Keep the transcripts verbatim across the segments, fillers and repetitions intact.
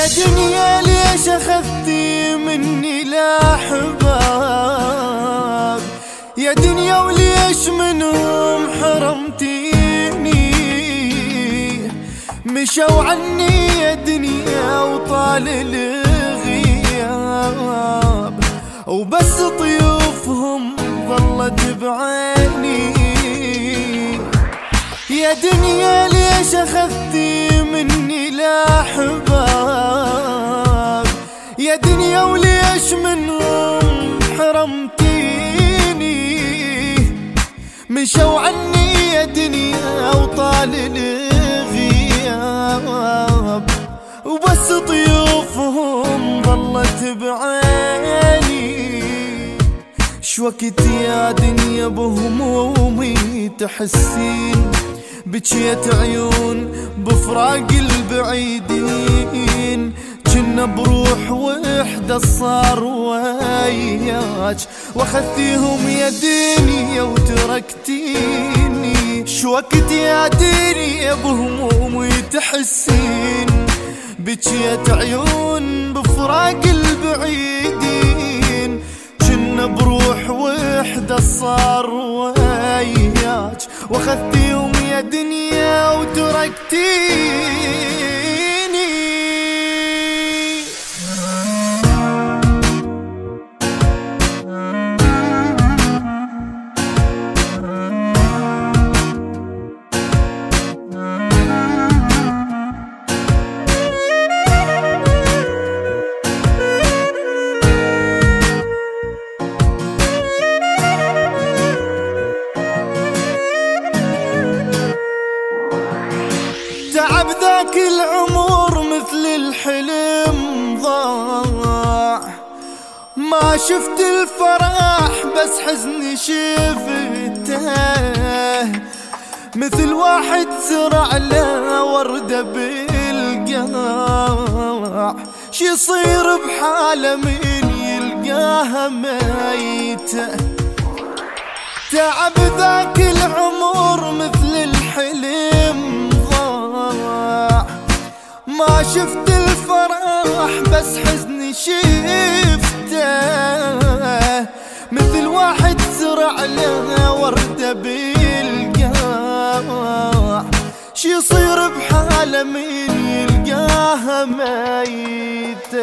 دنيا ليش أخذتي مني الأحباب؟ يا دنيا وليش منهم حرمتيني؟ مشوا عني يا دنيا وطال الغياب، وبس طيوفهم ظلت بعيني. يا دنيا ليش أخذتي مني الأحباب؟ يا دنيا وليش منهم حرمتيني؟ مشوا عني يا دنيا وطال الغياب، وبس طيوفهم ظلت بعيني. شوكت يا دنيا بهمومي تحسين، بجيت عيون بفراق البعيدين، جنا بروح وحدة صار وياك، واخذتيهم يا دنيا وتركتيني. شوكت يا دنيا بهمومي تحسين، بجيت عيون بفراق البعيدين، جنا بروح وحدة صار وياك، واخذتيهم يا دنيا وتركتيني. تعب ذاك العمر مثل الحلم ضاع، ما شفت الفرح بس حزني شفته، مثل واحد زرع له وردة بالقاع، شي يصير بحاله من يلقاها ميتة. تعب ذاك العمر مثل الحلم ضاع، ما شفت الفرح بس حزني شفته، مثل واحد زرع له وردة بالقاع، شي يصير بحاله من يلقاها ميتة.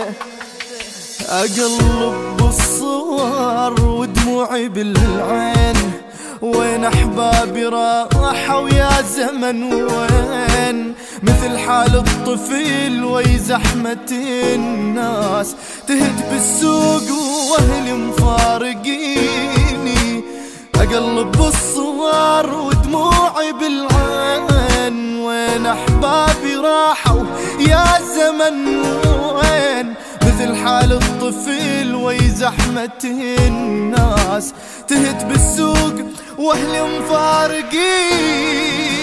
أقلب بالصور ودموعي بالعين، وين أحبابي راحوا ويا زمن وين؟ مثل حال الطفل وي زحمة الناس، تهت بالسوق وأهلي مفارقيني. أقلب بالصور ودموعي بالعين، وين أحبابي راحوا يا زمن وين؟ مثل حال الطفل وي زحمة الناس، تهت بالسوق واهلي مفارقين.